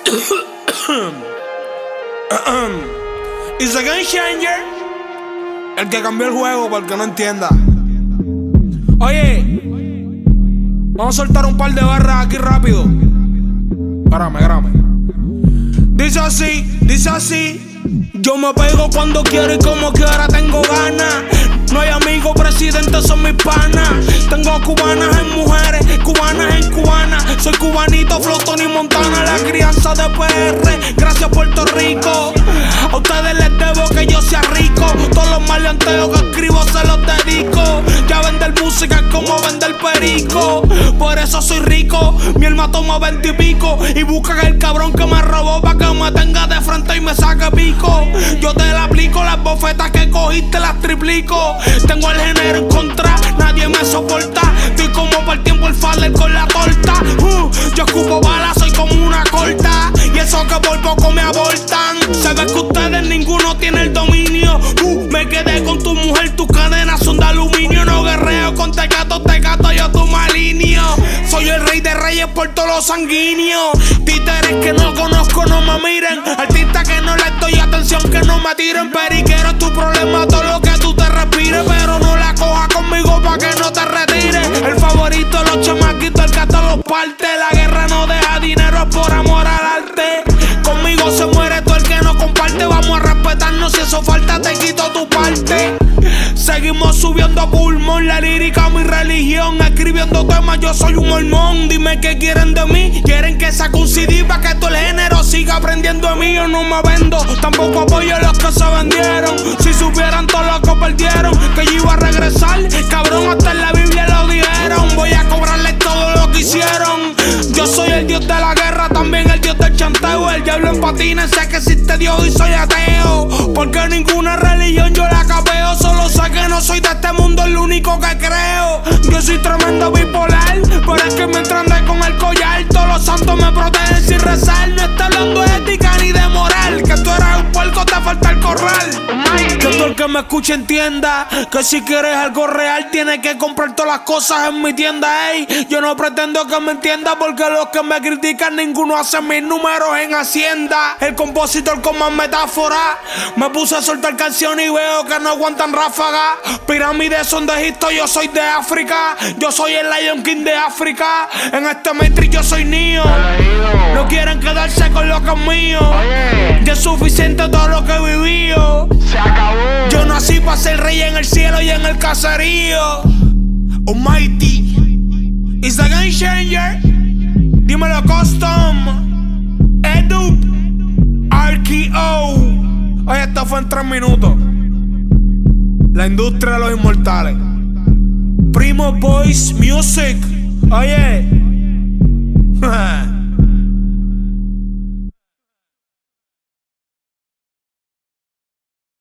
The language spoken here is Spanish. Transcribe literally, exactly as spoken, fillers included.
It's a game changer. El que cambió el juego, para el que no entienda. Oye, vamos a soltar un par de barras aquí rápido. Grame, grame. Dice así, dice así. Yo me pego cuando quiero y como quiera tengo ganas. No hay amigos, presidentes son mis panas. Tengo cubanas en mujeres, cubanas en cubanas. Soy cubanito, Flotón y Montana. La crianza de P R, gracias Puerto Rico. A ustedes les debo que yo sea rico. Todos los maleanteos que escribo se los dedico. Ya vender música es como vender perico. Por eso soy rico. Mi alma toma veinte y pico. Y busca el cabrón que me robó pa' que me tenga de frente y me saque pico. Yo te la aplico, las bofetas que cogiste las triplico. Tengo el género en contra, nadie me soporta. Estoy como para el tiempo el fader con la torta. uh, Yo escupo balas, soy como una corta. Y eso que por poco me abortan. Se ve que ustedes ninguno tiene el dominio. uh, Me quedé con tu mujer, tus cadenas son de aluminio. No guerreo con tecato, tecato, yo tu malinio. Soy el rey de reyes por todos los sanguíneos. Títeres que no conozco, no me miren. Artistas que no les doy atención, que no me tiren. Periquero es tu problema, todo lo que tú te respires. Pero no la cojas conmigo pa' que no te retires. El favorito de los chamaquitos, el que hasta los parte. La guerra no deja dinero, es por amor al arte. Conmigo se muere todo el que no comparte. Vamos a respetarnos, si eso falta te quito tu parte. Seguimos subiendo a pulmón, la lírica mi religión. Escribiendo temas, yo soy un mormón. Dime qué quieren de mí. Quieren que saque un C D pa' que todo el género siga aprendiendo de mí. Yo no me vendo, tampoco apoyo a los que se vendieron. Si supieran todo lo que perdieron, que yo iba a regresar, cabrón, hasta en la Biblia lo dijeron. Voy a cobrarle todo lo que hicieron. Yo soy el dios de la guerra, también el dios del chanteo. El diablo en patines, sé que existe Dios y soy ateo. Porque ninguna religión yo la capeo. Solo sé que no soy de este mundo, es lo único que creo. Yo soy tremendo bipolar, pero es que mientras ande con el collar, todos los santos me protegen sin rezar. No está hablando de ética ni de moral, que tú eres un puerco, te falta el corral. Que todo el que me escuche entienda que si quieres algo real tienes que comprar todas las cosas en mi tienda. Ey, yo no pretendo que me entienda, porque los que me critican ninguno hace mis números en Hacienda. El compositor con más metáfora, me puse a soltar canciones y veo que no aguantan ráfaga. Pirámides son de Egipto, yo soy de África. Yo soy el Lion King de África. En este Matrix yo soy Neo. No quieren quedarse con lo que es mío. Ya es suficiente todo lo que he vivido. Se acabó. Yo nací para ser rey en el cielo y en el caserío. Almighty is the game changer. Dímelo Custom, Edu, R K O. Oye, esto fue en tres minutos. La industria de los inmortales. Primo Boys Music. Oye.